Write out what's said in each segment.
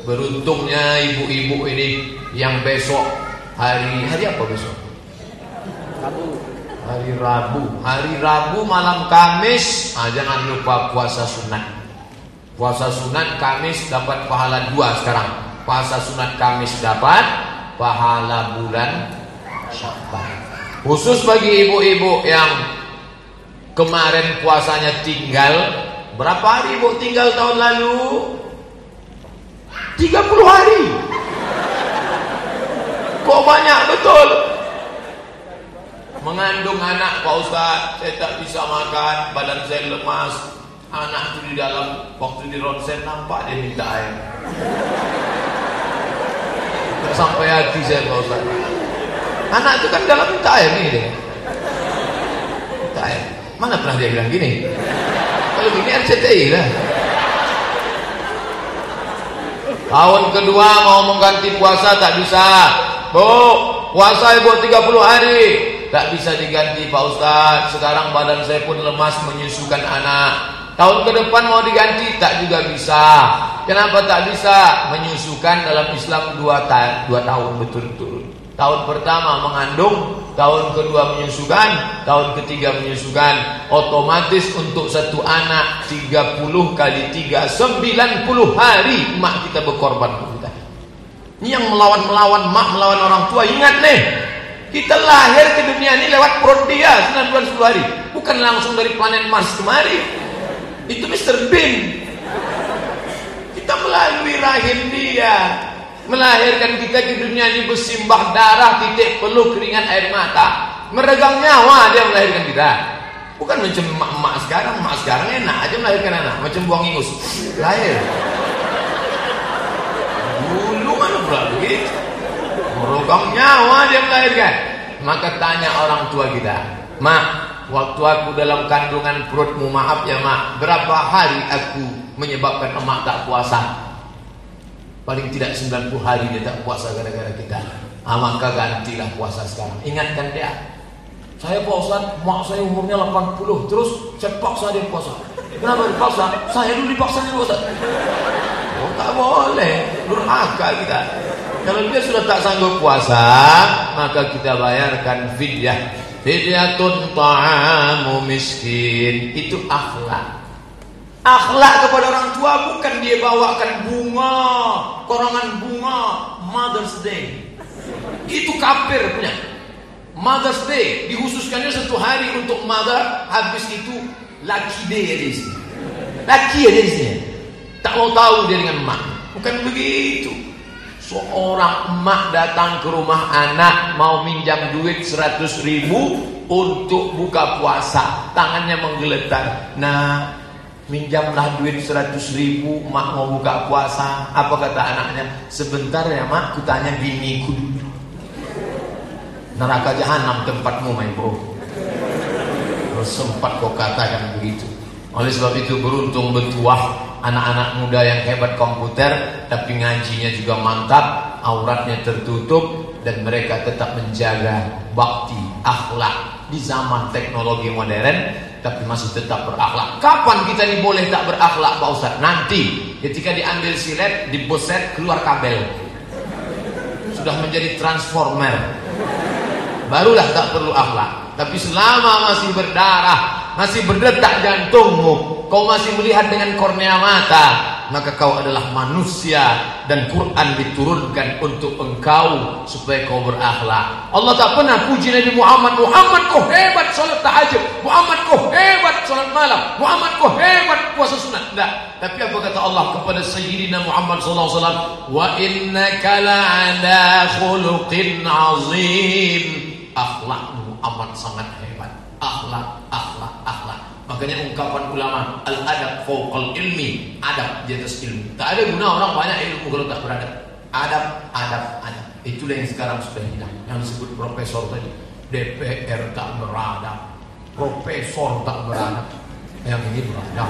Beruntungnya ibu-ibu ini yang besok hari apa besok? Hari Rabu malam Kamis, jangan lupa puasa sunat. Puasa sunat Kamis dapat pahala 2 sekarang. Puasa sunat Kamis dapat pahala bulan Syawal. Khusus bagi ibu-ibu yang kemarin puasanya tinggal, berapa hari ibu tinggal tahun lalu? 30 hari. Kok banyak betul? Mengandung anak Pak Ustaz, saya tak bisa makan, badan saya lemas. Anak itu di dalam, waktu di ronsen nampak dia minta air. Tak sampai hati saya Pak Ustaz. Anak itu kan dalam minta air nih dia. Minta air. Mana pernah dia bilang gini? Kalau gini RCTI lah. Tahun kedua mau mengganti puasa tak bisa. Bu, puasa ibu 30 hari. Tak bisa diganti Pak Ustaz. Sekarang badan saya pun lemas menyusukan anak. Tahun ke depan mau diganti tak juga bisa. Kenapa tak bisa? Menyusukan dalam Islam 2 tahun betul-betul. Tahun pertama mengandung, tahun kedua menyusukan, tahun ketiga menyusukan. Otomatis untuk satu anak 30 kali 3 90 hari mak kita berkorban untuk kita. Ini yang melawan mak, melawan orang tua. Ingat nih, kita lahir ke dunia ini lewat perut dia 9 bulan 10 hari. Bukan langsung dari planet Mars kemari. Itu Mr. Bean. Kita melalui rahim dia, melahirkan kita ke dunia ini bersimbah darah, titik peluh, keringat, air mata, meregang nyawa dia melahirkan kita. Bukan macam emak sekarang. Emak sekarang enak aja melahirkan anak, macam buang ingus lahir. Dulu mana pula begitu, meregang nyawa dia melahirkan. Maka tanya orang tua kita, mak, waktu aku dalam kandungan perutmu, maaf ya mak, berapa hari aku menyebabkan emak tak puasa? Paling tidak 90 hari dia tak puasa gara-gara kita. Maka gantilah puasa sekarang. Ingatkan dia. Saya Pak Ustaz, mak saya umurnya 80, terus saya paksa dia puasa. Kenapa dipaksa? Saya dulu dipaksa nih Ustaz. Oh, tak boleh, durhaka kita. Kalau dia sudah tak sanggup puasa, maka kita bayarkan fidyah. Fidyatun ta'amu miskin. Itu akhlak. Akhlak kepada orang tua bukan dia bawakan bunga, korongan bunga Mother's Day. Itu kafir punya. Mother's Day dikhususkannya 1 hari untuk mother, habis itu lucky day aja isinya. Lucky aja isinya. Tak mau tahu dia dengan emak. Bukan begitu. Seorang emak datang ke rumah anak mau minjam duit 100.000 untuk buka puasa. Tangannya menggeletar. Nah, minjamlah duit 100.000, mak mau buka puasa. Apa kata anaknya? Sebentar ya mak, kutanya biniku dulu. Neraka jahanam tempatmu my bro. Terus sempat kau katakan begitu. Oleh sebab itu beruntung bertuah anak-anak muda yang hebat komputer, tapi ngajinya juga mantap, auratnya tertutup, dan mereka tetap menjaga bakti, akhlak di zaman teknologi modern, tapi masih tetap berakhlak. Kapan kita ini boleh tak berakhlak Pak Ustaz? Nanti ketika diambil silet, diboset, keluar kabel, sudah menjadi transformer, barulah tak perlu akhlak. Tapi selama masih berdarah, masih berdetak jantungmu, kau masih melihat dengan kornea mata, maka kau adalah manusia, dan Quran diturunkan untuk engkau supaya kau berakhlak. Allah tak pernah puji Nabi Muhammad. Muhammad kau hebat salat tahajud, Muhammad kau hebat salat malam, Muhammad kau hebat puasa sunat. Tidak. Tapi apa kata Allah kepada Sayyidina Muhammad sallallahu alaihi wasallam? Wa innaka la'ala khuluqin azim. Akhlakmu amat sangat hebat. Akhlak. Makanya ungkapan ulama, al-adab fawqal ilmi, adab di atas ilmu. Tak ada guna orang banyak ilmu kalau tak beradab. Adab. Itulah yang sekarang sudah hilang. Yang disebut profesor tadi, DPR tak beradab, profesor tak beradab. Yang ini beradab.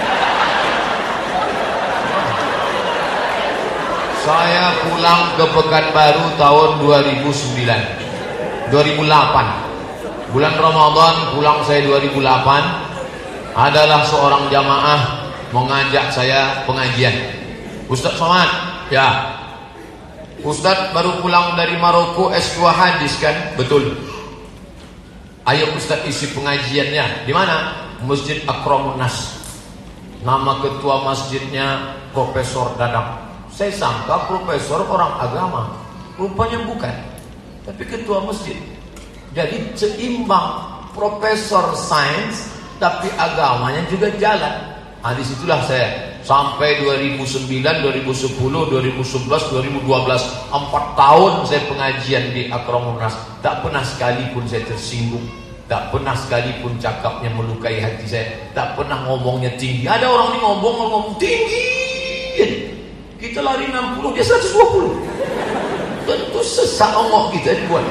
Saya pulang ke Pekanbaru tahun 2008. Bulan Ramadan pulang saya 2008. Adalah seorang jamaah mengajak saya pengajian. Ustaz Somad, Ya, Ustadz baru pulang dari Maroko S2 hadis kan? Betul. Ayo Ustadz isi pengajiannya. Di mana? Masjid Akramun Nas. Nama ketua masjidnya Profesor Dadang. Saya sangka profesor orang agama, rupanya bukan, tapi ketua masjid. Jadi seimbang, profesor sains tapi agamanya juga jalan. Disitulah saya sampai 2009, 2010, 2011, 2012, 4 tahun saya pengajian di Akramun Nas. Tak pernah sekalipun saya tersinggung, tak pernah sekalipun cakapnya melukai hati saya, tak pernah ngomongnya tinggi. Ada orang ini ngomong tinggi, kita lari 60, dia 120. Tentu sesak ongok kita dibuat.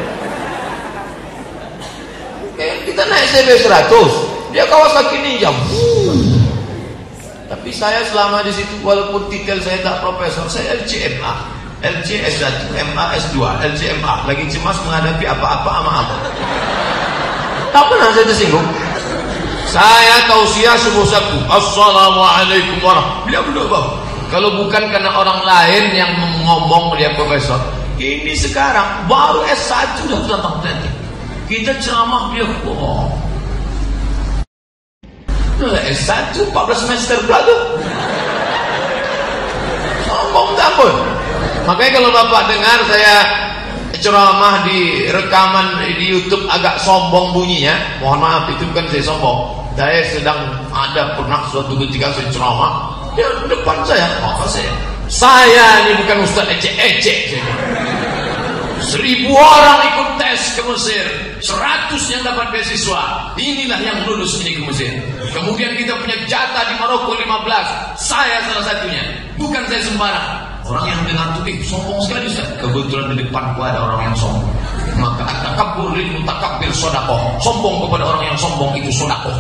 Kita naik CB 100, dia Kawasaki Ninja. Tapi saya selama di situ, walaupun titel saya tak profesor, saya LCMA, LCS1, MA S2, LCMA, lagi cemas menghadapi apa-apa sama apa. Tak pernah saya tersinggung. Saya tausiah subuh saku, assalamualaikum warahmatullahi wabarakatuh. Kalau bukan karena orang lain yang ngomong dia profesor, ini sekarang baru S1 sudah datang nanti. Kita ceramah dia, wow. S1 14 semester brother. Sombong tak pun. Makanya kalau Bapak dengar saya ceramah di rekaman di YouTube agak sombong bunyinya, mohon maaf, itu bukan saya sombong. Saya sedang ada pernah suatu ketika saya ceramah, dia depan saya, maka saya ini bukan Ustaz ecek-ecek. 1000 orang ikut tes ke Mesir, 100 yang dapat beasiswa. Inilah yang lulus ini ke Mesir. Kemudian kita punya jatah di Maroko 15, saya salah satunya. Bukan saya sembarang. Orang yang dengar itu sombong sekali Ustaz. Kebetulan di depanku ada orang yang sombong. Maka at-takabbur lil mutakabbir shadaqah. Sombong kepada orang yang sombong itu sedekah.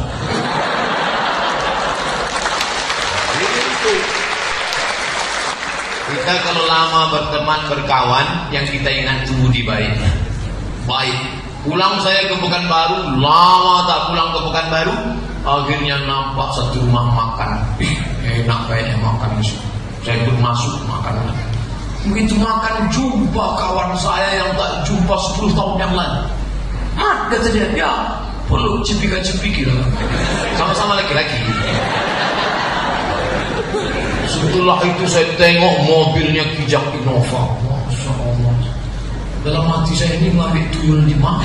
Kita kalau lama berteman berkawan, yang kita ingat tubuh di baiknya. Baik. Pulang saya ke Pekanbaru, lama tak pulang ke Pekanbaru, akhirnya nampak satu rumah makan. Enak kayaknya makan di situ. Saya pun masuk makan. Begitu makan, jumpa kawan saya yang tak jumpa 10 tahun yang lalu. Kata dia, ya peluk cepika-cepiki lah. Sama-sama laki-laki. Setelah itu saya tengok mobilnya Kijang Innova. Masya Allah. Dalam hati saya, ini ngambil tuyul di mana?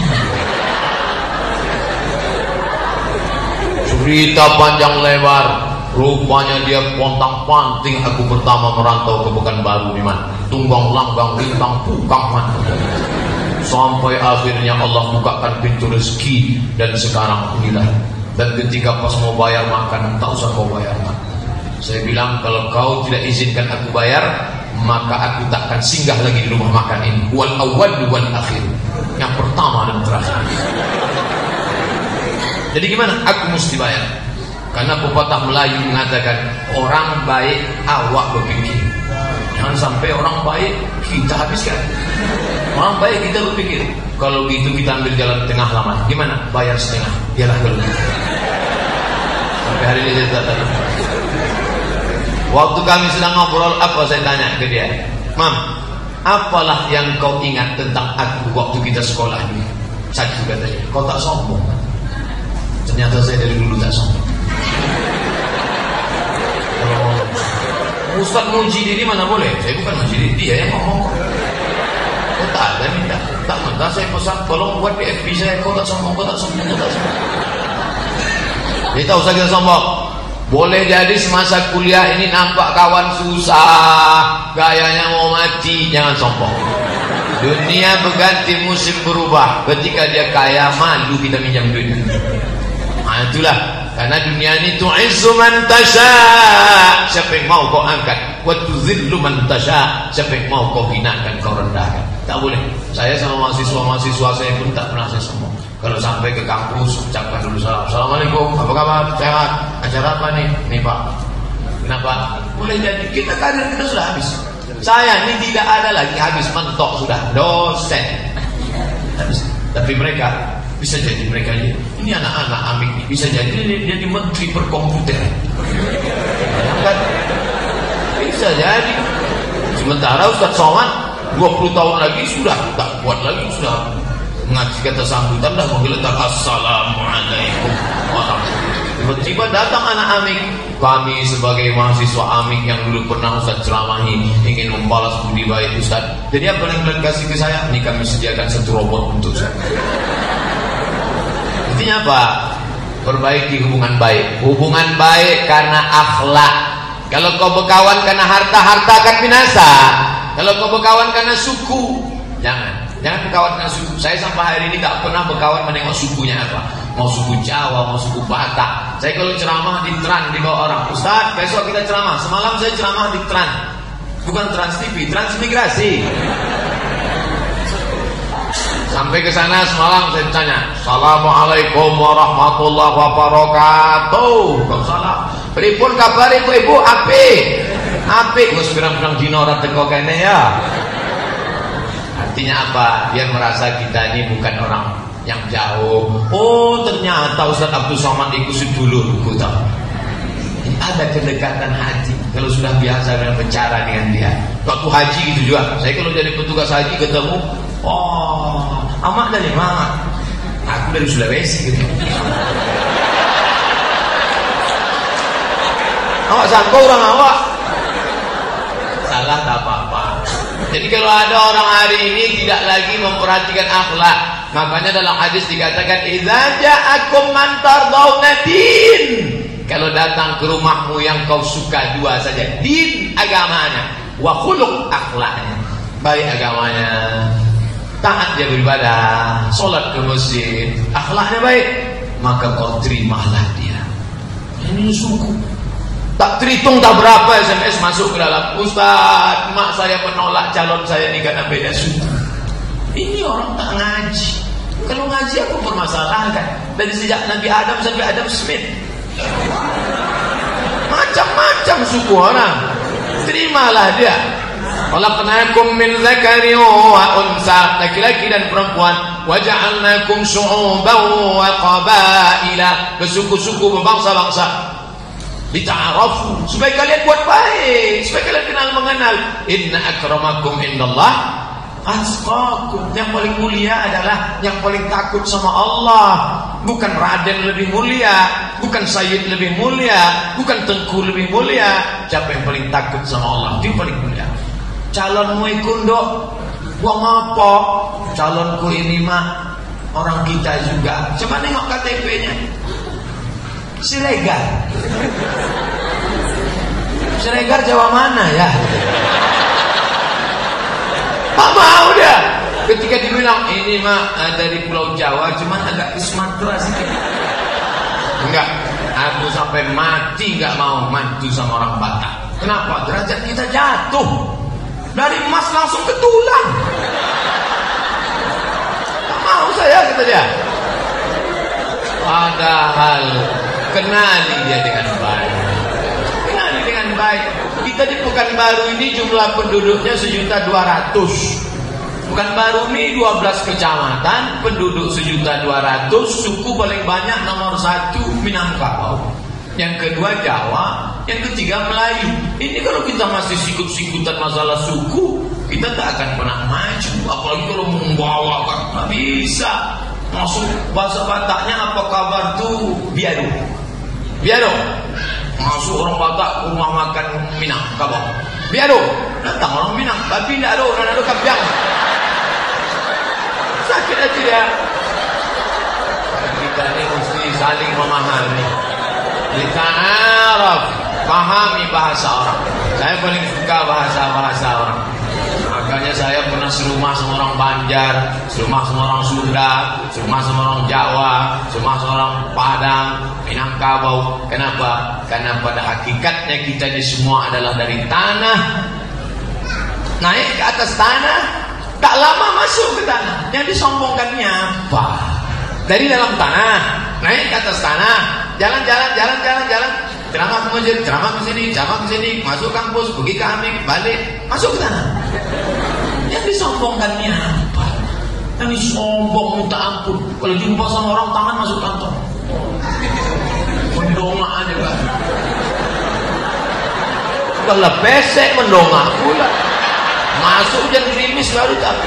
Cerita panjang lebar, rupanya dia pontang-panting aku pertama merantau ke Pekanbaru di mana? Tunggang langgang lintang pukang mana? Sampai akhirnya Allah bukakan pintu rezeki, dan sekarang inilah. Dan ketika pas mau bayar makan, tak usah kau bayar makan. Saya bilang, kalau kau tidak izinkan aku bayar, maka aku takkan singgah lagi di rumah makan ini. Wal awal wal akhir, yang pertama dan terakhir. Jadi gimana? Aku mesti bayar. Karena pepatah Melayu mengatakan, orang baik awak berpikir. Jangan sampai orang baik kita habiskan. Orang baik kita berpikir. Kalau gitu kita ambil jalan tengah lama. Gimana? Bayar setengah. Ialah kalau gitu. Sampai hari ini saya tak tahu. Waktu kami sedang ngobrol, apa saya tanya ke dia, Mam, apalah yang kau ingat tentang aku waktu kita sekolah dulu? Satu katanya, kau tak sombong. Ternyata saya dari dulu tak sombong. Ustaz muji diri mana boleh? Saya bukan muji diri, dia yang ngomong. Kau tak ada minta, tak minta saya pesan, tolong buat di FB saya, kau tak sombong, kau tak sombong, kau tak sombong. Dia tak usah kita sombong. Boleh jadi semasa kuliah ini nampak kawan susah, gayanya mau mati, jangan sombong. Dunia berganti, musim berubah. Ketika dia kaya, malu kita minjam duit. Itulah, karena dunia ini tu'izzu man tasha, siapa yang mau kau angkat, wa tuzillu man tasha, siapa yang mau kau hinakan, kau rendahkan. Tak boleh. Saya sama mahasiswa saya pun tak pernah saya sombong. Kalau sampai ke kampus, ucapkan dulu salam. Assalamualaikum, apa kabar? Sehat? Acara apa nih? Nih Pak. Kenapa? Boleh jadi kita karir kita sudah habis. Saya ini tidak ada lagi, habis mentok sudah. Dosen. Tapi mereka bisa jadi mereka ini anak-anak amik ini bisa jadi dia di menteri perkomputeran. Bayangkan, bisa jadi Sementara Ustaz Somad 20 tahun lagi sudah tak kuat lagi, sudah ngaji kata sambutan dah menggeletak assalamualaikum warahmatullahi. Tiba-tiba datang anak Amik. Kami sebagai mahasiswa Amik yang dulu pernah Ustaz ceramahi ingin membalas budi baik Ustaz. Jadi apa yang kalian kasih ke saya? Ini kami sediakan satu robot untuk saya. Intinya apa? Perbaiki hubungan baik. Hubungan baik karena akhlak. Kalau kau berkawan karena harta, harta akan binasa. Kalau kau berkawan karena suku, jangan berkawan karena suku. Saya sampai hari ini tak pernah berkawan menengok sukunya apa. Mau suku Jawa, mau suku Batak. Saya kalau ceramah di Trans dibawa orang, Ustaz besok kita ceramah. Semalam saya ceramah di Trans, bukan Trans TV, Transmigrasi. Sampai ke sana semalam saya tanya, Assalamualaikum warahmatullahi wabarakatuh. Waalaikumsalam. Pripun kabar ibu-ibu? Apik. Wis pirang-pirang dina ora teko kene ya. Artinya apa? Dia merasa kita ini bukan orang yang jauh. Oh, ternyata Ustaz Abdul Somad itu sedulurku tahu. Ada kedekatan haji. Kalau sudah biasa dengan bicara dengan dia. Waktu haji gitu juga. Saya kalau jadi petugas haji ketemu, oh, amak dari mana? Aku dari Sulawesi gitu. Awak sangka orang awak. Salah tak apa-apa. Jadi kalau ada orang hari ini tidak lagi memperhatikan akhlak, makanya dalam hadis dikatakan idza ja'akum man tardawna din. Kalau datang ke rumahmu yang kau suka dua saja, din agamanya, wa khuluq akhlaknya. Baik agamanya, taat dia beribadah, salat ke masjid, akhlaknya baik, maka kau terimalah dia. Ini suku. Tak terhitung tak berapa SMS masuk ke dalam, Ustaz, mak saya menolak calon saya ini karena beda suku. Ini orang tak ngaji. Kalau ngaji aku permasalahkan. Dari sejak Nabi Adam sampai Adam Smith, macam-macam suku orang. Terimalah dia. Khalaqnakum min dzakarin wa unsa, laki-laki dan perempuan. Wa ja'alnakum syu'uban wa qabaila, bersuku-suku, berbangsa-bangsa. Bita'arafu, supaya kalian buat baik, supaya kalian kenal mengenal. Inna akramakum indallah atqakum. Yang paling mulia adalah yang paling takut sama Allah. Bukan raden lebih mulia, bukan sayyid lebih mulia, bukan tengku lebih mulia. Siapa yang paling takut sama Allah? Dia paling mulia. Calonmu ikundok, buang apa? Calonku ini mah orang kita juga. Coba nengok KTP-nya. Siregar Jawa mana ya? Tak mau dia. Ketika dibilang ini mah dari Pulau Jawa, cuman agak ke Sumatera sedikit. Enggak, aku sampai mati enggak mau mantu sama orang Batak. Kenapa? Derajat kita jatuh dari emas langsung ke tulang. Tak mau saya, kata dia. Padahal kenali dia dengan baik. Kenali dengan baik. Kita di Pekanbaru ini jumlah penduduknya 1.200.000. Pekanbaru ini 12 kecamatan, penduduk 1.200.000. Suku paling banyak nomor 1 Minangkabau, yang kedua Jawa, yang ketiga Melayu. Ini kalau kita masih sikut-sikutan masalah suku, kita tak akan pernah maju. Apalagi kalau membawa kan tak bisa. Masuk bahasa Bataknya apa kabar tuh? Biado. Masuk orang Batak rumah makan Minangkabau. Biado. Datang orang Minang, tapi tidak ada kapiang. Sakit hati dia. Kita ini mesti saling memahami. Kita araf, pahami bahasa orang. Saya paling suka bahasa orang. Makanya saya pernah serumah sama orang Banjar, serumah sama orang Sunda, serumah sama orang Jawa, serumah sama orang Padang, Minangkabau. Kenapa? Karena pada hakikatnya kita ini semua adalah dari tanah. Naik ke atas tanah, tak lama masuk ke tanah. Yang disombongkannya apa? Dari dalam tanah, naik ke atas tanah, jalan. Ceramah ke masjid, ceramah ke sini, masuk kampus, pergi ke Amik, balik, masuk ke tanah. Yang disombongkannya apa? Yang disombong minta ampun. Kalau jumpa sama orang tangan masuk kantor. Mendongak aja kan. Udah pesek mendongak pula. masuk hujan gerimis baru tapi.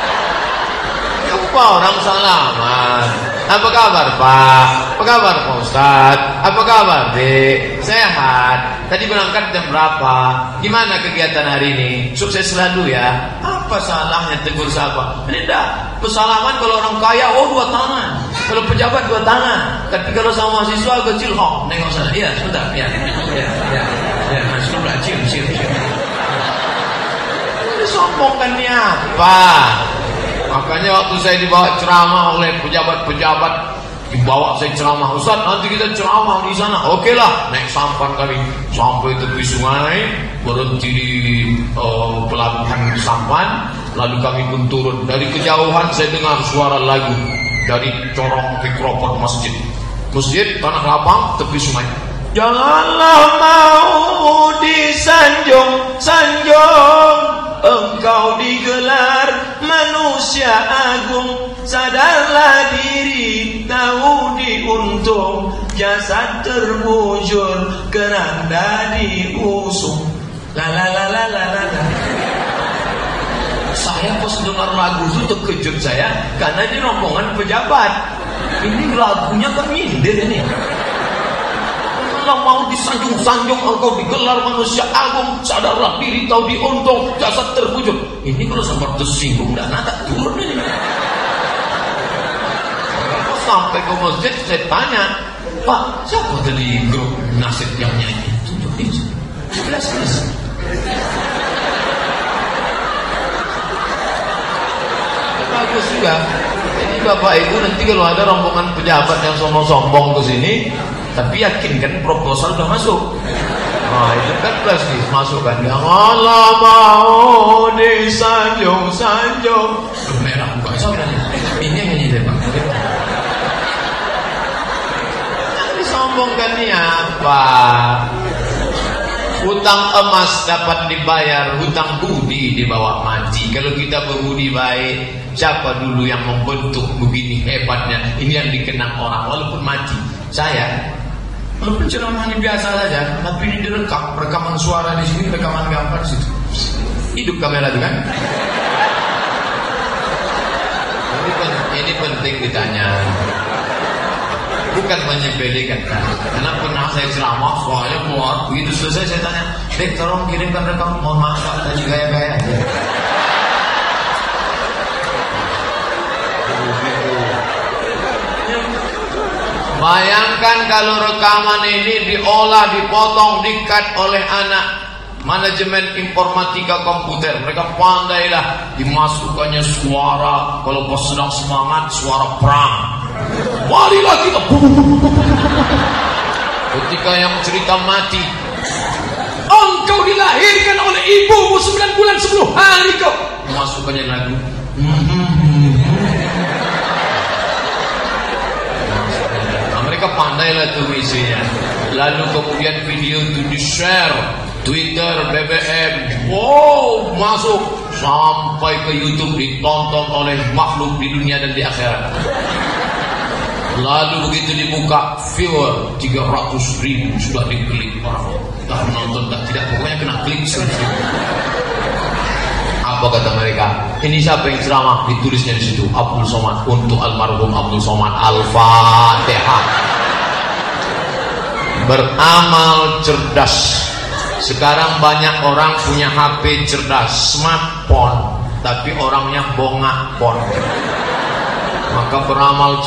Jumpa orang salaman. Apa kabar Pak? Apa kabar Pak Ustadz? Apa kabar Dek? Sehat? Tadi berangkat jam berapa? Gimana kegiatan hari ini? Sukses selalu ya. Apa salahnya tegur sapa? Ini dah pesalaman kalau orang kaya, oh 2 tangan. Kalau pejabat 2 tangan. Tapi kalau sama mahasiswa kecil, oh nengok sana. Iya sebentar. Ya. Masuk cium. Ini sombongkannya apa? Makanya waktu saya dibawa ceramah oleh pejabat-pejabat, dibawa saya ceramah, Ustaz nanti kita ceramah di sana. Oke lah, naik sampan kami sampai tepi sungai, berhenti di pelabuhan sampan, lalu kami pun turun. Dari kejauhan saya dengar suara lagu dari corong mikrofon masjid tanah lapang tepi sungai. Janganlah mau disanjung, engkau digelar manusia agung. Sadarlah diri, tahu diuntung, jasad terbujur, keranda diusung. La. Saya pas dengar lagu itu terkejut saya, karena ini rombongan pejabat. Ini lagunya kan nyindir ini. Kalau mau disanjung-sanjung, engkau digelar manusia agung, sadarlah diri, tahu diuntung, jasad terbujur. Ini kalau sempat tersinggung dan tak turun ini. Sampai ke masjid saya tanya, Pak, siapa dari grup nasib yang nyanyi? Tunjukin 11. Bagus juga. Jadi Bapak Ibu nanti kalau ada rombongan pejabat yang sombong ke sini, tapi yakin kan proposal udah masuk. Nah itu kan plastik masuk kan. Janganlah mau disanjung. Merah bukan saudara. Ini yang nyanyi deh Pak. Yang disombongkan ini apa? Hutang emas dapat dibayar, hutang budi dibawa mati. Kalau kita berbudi baik, siapa dulu yang membentuk begini hebatnya? Ini yang dikenang orang walaupun mati. Saya walaupun ceramahnya biasa saja, tapi ini direkam, rekaman suara di sini, rekaman gambar di situ. Hidup kamera itu kan? Ini penting ditanya. Bukan menyepelekan, karena pernah saya ceramah, soalnya keluar, begitu selesai saya tanya, Dek tolong kirimkan rekam, mohon maaf Pak, tadi gaya-gaya. Bayangkan kalau rekaman ini diolah, dipotong, di-cut oleh anak manajemen informatika komputer. Mereka pandailah dimasukkannya suara, kalau pas sedang semangat, suara perang. Marilah kita. Ketika yang cerita mati, engkau dilahirkan oleh ibumu 9 bulan 10 hari kau. Masukkannya lagu. Mereka pandailah tuh isinya. Lalu kemudian video itu di-share, Twitter, BBM, wow, masuk sampai ke YouTube, ditonton oleh makhluk di dunia dan di akhirat. Lalu begitu dibuka, viewer 300.000 sudah diklik orang. Tak menonton, tidak, pokoknya kena klik saja. Apa kata mereka? Ini siapa yang ceramah? Ditulisnya di situ, Abdul Somad, untuk almarhum Abdul Somad. Al-Fatihah. Beramal cerdas. Sekarang banyak orang punya HP cerdas, smartphone, tapi orangnya bongakpon. Maka beramal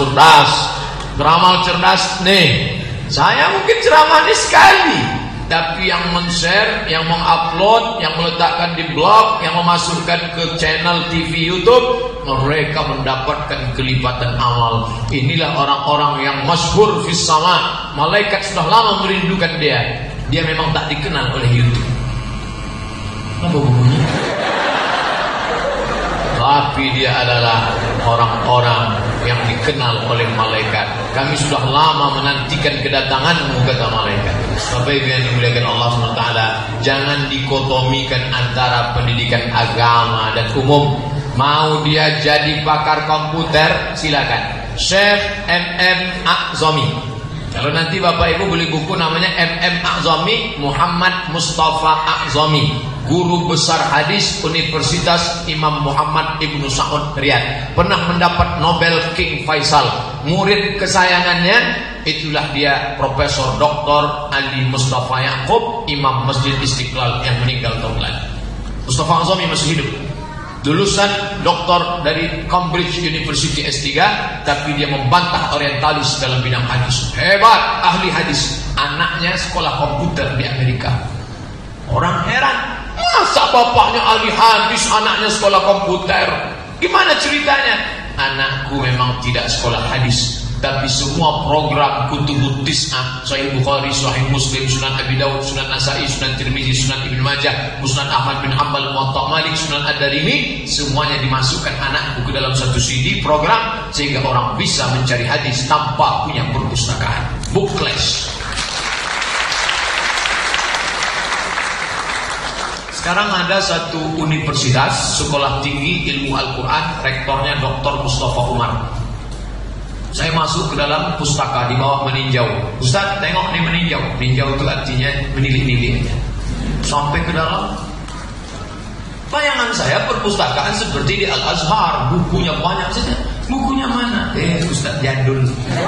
cerdas nih. Saya mungkin ceramah ini sekali, tapi yang men-share, yang mengupload, yang meletakkan di blog, yang memasukkan ke channel TV YouTube, mereka mendapatkan kelipatan amal. Inilah orang-orang yang masyhur fis sama. Malaikat sudah lama merindukan dia. Dia memang tak dikenal oleh YouTube. Apa bunyi? Tapi dia adalah orang-orang yang dikenal oleh malaikat. Kami sudah lama menantikan kedatanganmu, kata malaikat. Bapak Ibu yang dimuliakan Allah SWT, jangan dikotomikan antara pendidikan agama dan umum. Mau dia jadi pakar komputer, silakan. Syekh MM A'zami, Kalau nanti Bapak Ibu beli buku namanya MM A'zami, Muhammad Mustafa A'zami, guru besar hadis Universitas Imam Muhammad Ibnu Saud Riyadh, pernah mendapat Nobel King Faisal. Murid kesayangannya itulah dia Profesor Dr. Ali Mustafa Yaakob, Imam Masjid Istiqlal yang meninggal tahun lalu. Mustafa A'zami masih hidup. Lulusan doktor dari Cambridge University S3, tapi dia membantah orientalis dalam bidang hadis. Hebat, ahli hadis. Anaknya sekolah komputer di Amerika. Orang heran, masa bapaknya ahli hadis, anaknya sekolah komputer? Gimana ceritanya? Anakku memang tidak sekolah hadis, tapi semua program kutubut tis'ah, Sahih Bukhari, Sahih Muslim, Sunan Abi Dawud, Sunan Nasa'i, Sunan Tirmizi, Sunan Ibnu Majah, Musnad Ahmad bin Hanbal, Muwatta Malik, Sunan Ad-Darimi, semuanya dimasukkan anakku ke dalam satu CD program, sehingga orang bisa mencari hadis tanpa punya perpustakaan. Bookless. Sekarang ada satu universitas, sekolah tinggi ilmu Al-Quran, rektornya Dr. Mustafa Umar. Saya masuk ke dalam pustaka di bawah meninjau. Ustaz, tengok nih meninjau. Meninjau itu artinya menilik-nilik aja. Sampai ke dalam. Bayangan saya perpustakaan seperti di Al-Azhar, bukunya banyak saja. Bukunya mana? Ustaz jadul.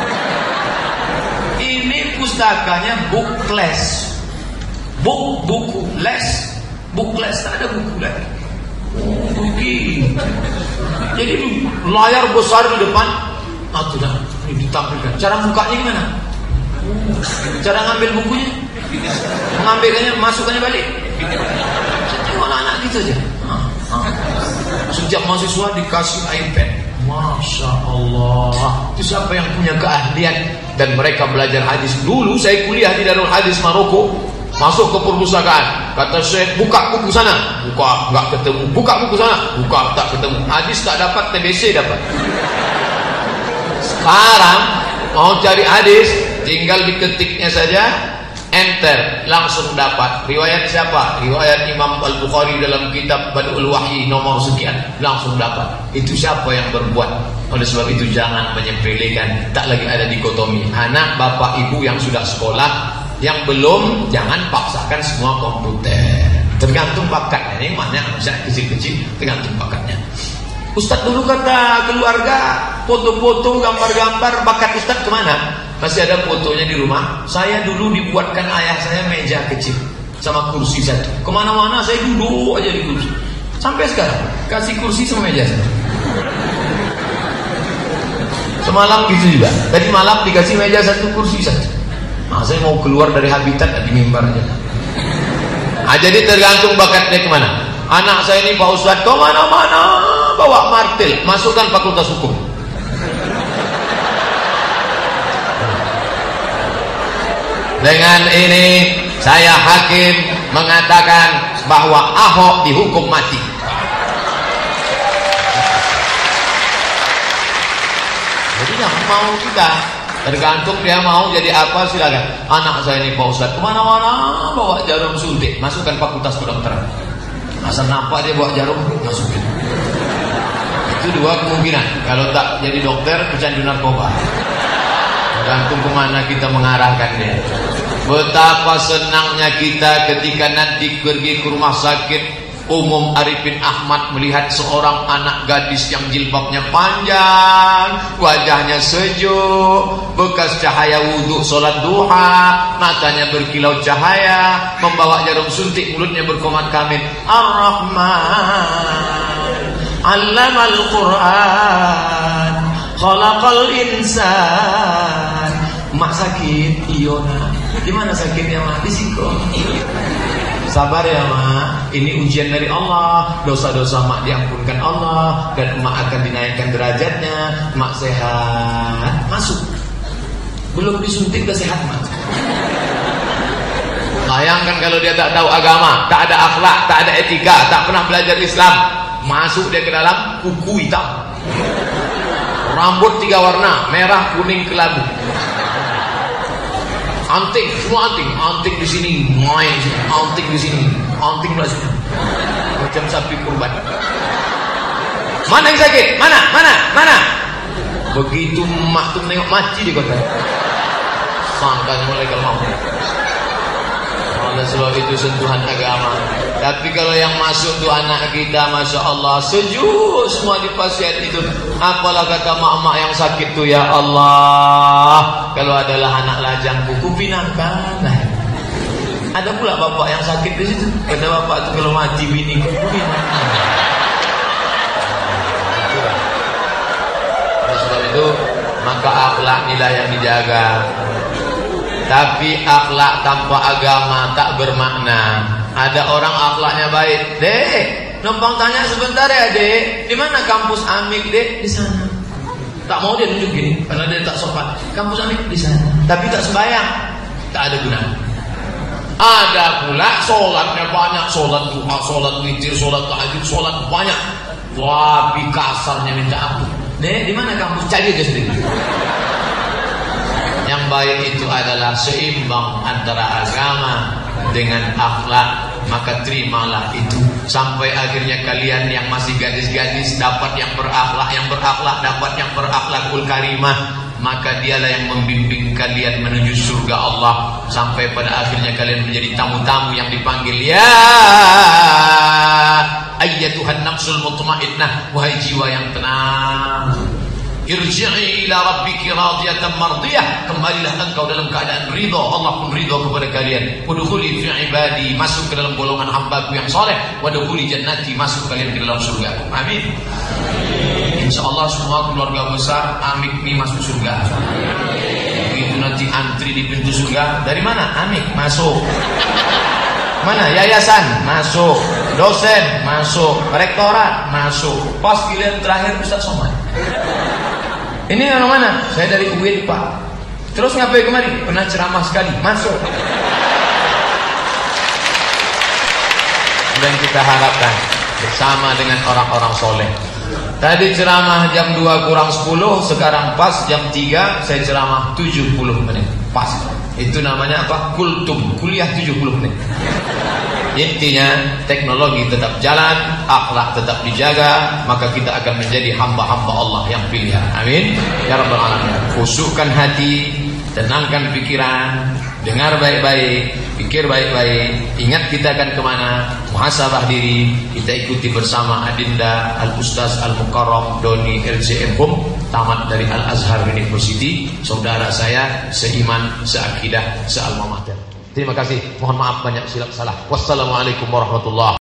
Ini pustakanya bookless. Buku les. Bookless, tak ada buku lagi. Begini. Jadi layar besar di depan. Sudah ini ditampilkan. Cara bukanya gimana? Cara ngambil bukunya? Mengambilnya, masukkannya balik. Tengok anak gitu aja. Sejak mahasiswa dikasih iPad. Masya Allah. Itu siapa yang punya keahlian? Dan mereka belajar hadis. Dulu saya kuliah di Darul Hadis Maroko. Masuk ke perpustakaan, kata Syekh, buka buku sana, buka, enggak ketemu. Buka buku sana, buka, tak ketemu. Hadis tak dapat, TBC dapat. Sekarang mau cari hadis, tinggal diketiknya saja, enter, langsung dapat. Riwayat siapa? Riwayat Imam Al-Bukhari dalam kitab Badul Wahyi nomor sekian, langsung dapat. Itu siapa yang berbuat? Oleh sebab itu jangan menyepelekan. Tak lagi ada dikotomi anak, bapak, ibu yang sudah sekolah. Yang belum, jangan paksakan semua komputer. Tergantung bakatnya. Ini mana anak kecil-kecil, tergantung bakatnya. Ustaz dulu kata keluarga, foto-foto, gambar-gambar, bakat Ustaz kemana? Masih ada fotonya di rumah. Saya dulu dibuatkan ayah saya meja kecil sama kursi satu. Kemana-mana saya duduk aja di kursi. Sampai sekarang kasih kursi sama meja satu. Semalam gitu juga. Tadi malam dikasih meja satu, kursi satu. Nah, saya mau keluar dari habitat di mimbar aja. Jadi tergantung bakatnya kemana. Anak saya ini Pak Ustadz kemana-mana bawa martil, masukkan fakultas hukum. Dengan ini saya hakim mengatakan bahwa Ahok dihukum mati. Jadi jangan mau kita. Tergantung dia mau jadi apa, silakan. Anak saya ini Pak Ustadz kemana-mana bawa jarum suntik, masukkan fakultas kedokteran. Asal nampak dia bawa jarum, masukin. Itu dua kemungkinan. Kalau tak jadi dokter, pecandu narkoba. Tergantung kemana kita mengarahkan dia. Betapa senangnya kita ketika nanti pergi ke rumah sakit umum Arifin Ahmad melihat seorang anak gadis yang jilbabnya panjang, wajahnya sejuk, bekas cahaya wudhu solat duha, matanya berkilau cahaya, membawa jarum suntik, mulutnya berkomat kamit. Ar-Rahman 'allamal Qur'an khalaqal insan. Mak sakit, iya nak. Gimana sakitnya mak? Disiko. Sabar ya mak, ini ujian dari Allah. Dosa-dosa mak diampunkan Allah, dan mak akan dinaikkan derajatnya. Mak sehat, masuk. Belum disuntik udah sehat mak. Bayangkan kalau dia tak tahu agama, tak ada akhlak, tak ada etika, tak pernah belajar Islam, masuk dia ke dalam kuku hitam, rambut 3 warna, merah, kuning, kelabu. Anting, semua anting, anting di sini, main sini, anting di sini, anting di sini, macam sapi kurban. Mana yang sakit? Mana? Begitu mak tu menengok mati di kota. Sangka mulai kalau mau. Oleh sebab itu sentuhan agama. Tapi kalau yang masuk tuh anak kita, masya Allah, sejuk semua di pasien itu. Apalah kata mak-mak yang sakit tuh, ya Allah, kalau adalah anak lajang buku pinangkan. Ada pula bapak yang sakit di situ. Kata bapak tuh kalau mati bini kuku pinangkan. Oleh sebab itu maka akhlak inilah yang dijaga. Tapi akhlak tanpa agama tak bermakna. Ada orang akhlaknya baik, dek, numpang tanya sebentar ya dek, di mana kampus Amik dek? Di sana. Tak mau dia nunjuk gini, karena dia tak sopan. Kampus Amik di sana. Tapi tak sembahyang, tak ada guna. Ada pula sholatnya banyak, sholat duha, sholat witir, sholat tahajud, sholat banyak. Wah, kasarnya minta ampun. Dek, di mana kampus? Cari aja sendiri. Yang baik itu adalah seimbang antara agama dengan akhlak. Maka terimalah itu sampai akhirnya kalian yang masih gadis-gadis dapat yang berakhlak, dapat yang berakhlakul karimah. Maka dialah yang membimbing kalian menuju surga Allah. Sampai pada akhirnya kalian menjadi tamu-tamu yang dipanggil, ya ayyatuhan nafsul mutmainnah, wahai jiwa yang tenang, irji'i ila rabbiki radiyatan mardiyah, kembalilah engkau dalam keadaan ridha. Allah pun ridha kepada kalian. Udkhuli fi ibadi, masuk ke dalam golongan hambaku yang soleh. Wadkhuli jannati, masuk kalian ke dalam surga. Amin. Insyaallah semua keluarga besar Amik ini masuk surga. Begitu nanti antri di pintu surga, dari mana? Amik, masuk. Mana? Yayasan, masuk. Dosen, masuk. Rektorat, masuk. Pas giliran terakhir Ustaz Somad. Ini orang mana? Saya dari UIN Pak. Terus ngapain kemarin? Pernah ceramah sekali. Masuk. Dan kita harapkan bersama dengan orang-orang soleh. Tadi ceramah jam 2 kurang 10, sekarang pas jam 3 saya ceramah 70 menit. Pas. Itu namanya apa? Kultum, kuliah 70 menit. Intinya teknologi tetap jalan, akhlak tetap dijaga, maka kita akan menjadi hamba-hamba Allah yang pilihan. Amin ya rabbal alamin. Khusyukkan hati, tenangkan pikiran, dengar baik-baik, pikir baik-baik. Ingat kita akan kemana? Muhasabah diri. Kita ikuti bersama Adinda Al-Ustaz Al-Mukarram Doni LCM Hum, tamat dari Al-Azhar University. Saudara saya seiman, seakidah, sealma mater. Terima kasih. Mohon maaf banyak silap salah. Wassalamualaikum warahmatullahi wabarakatuh.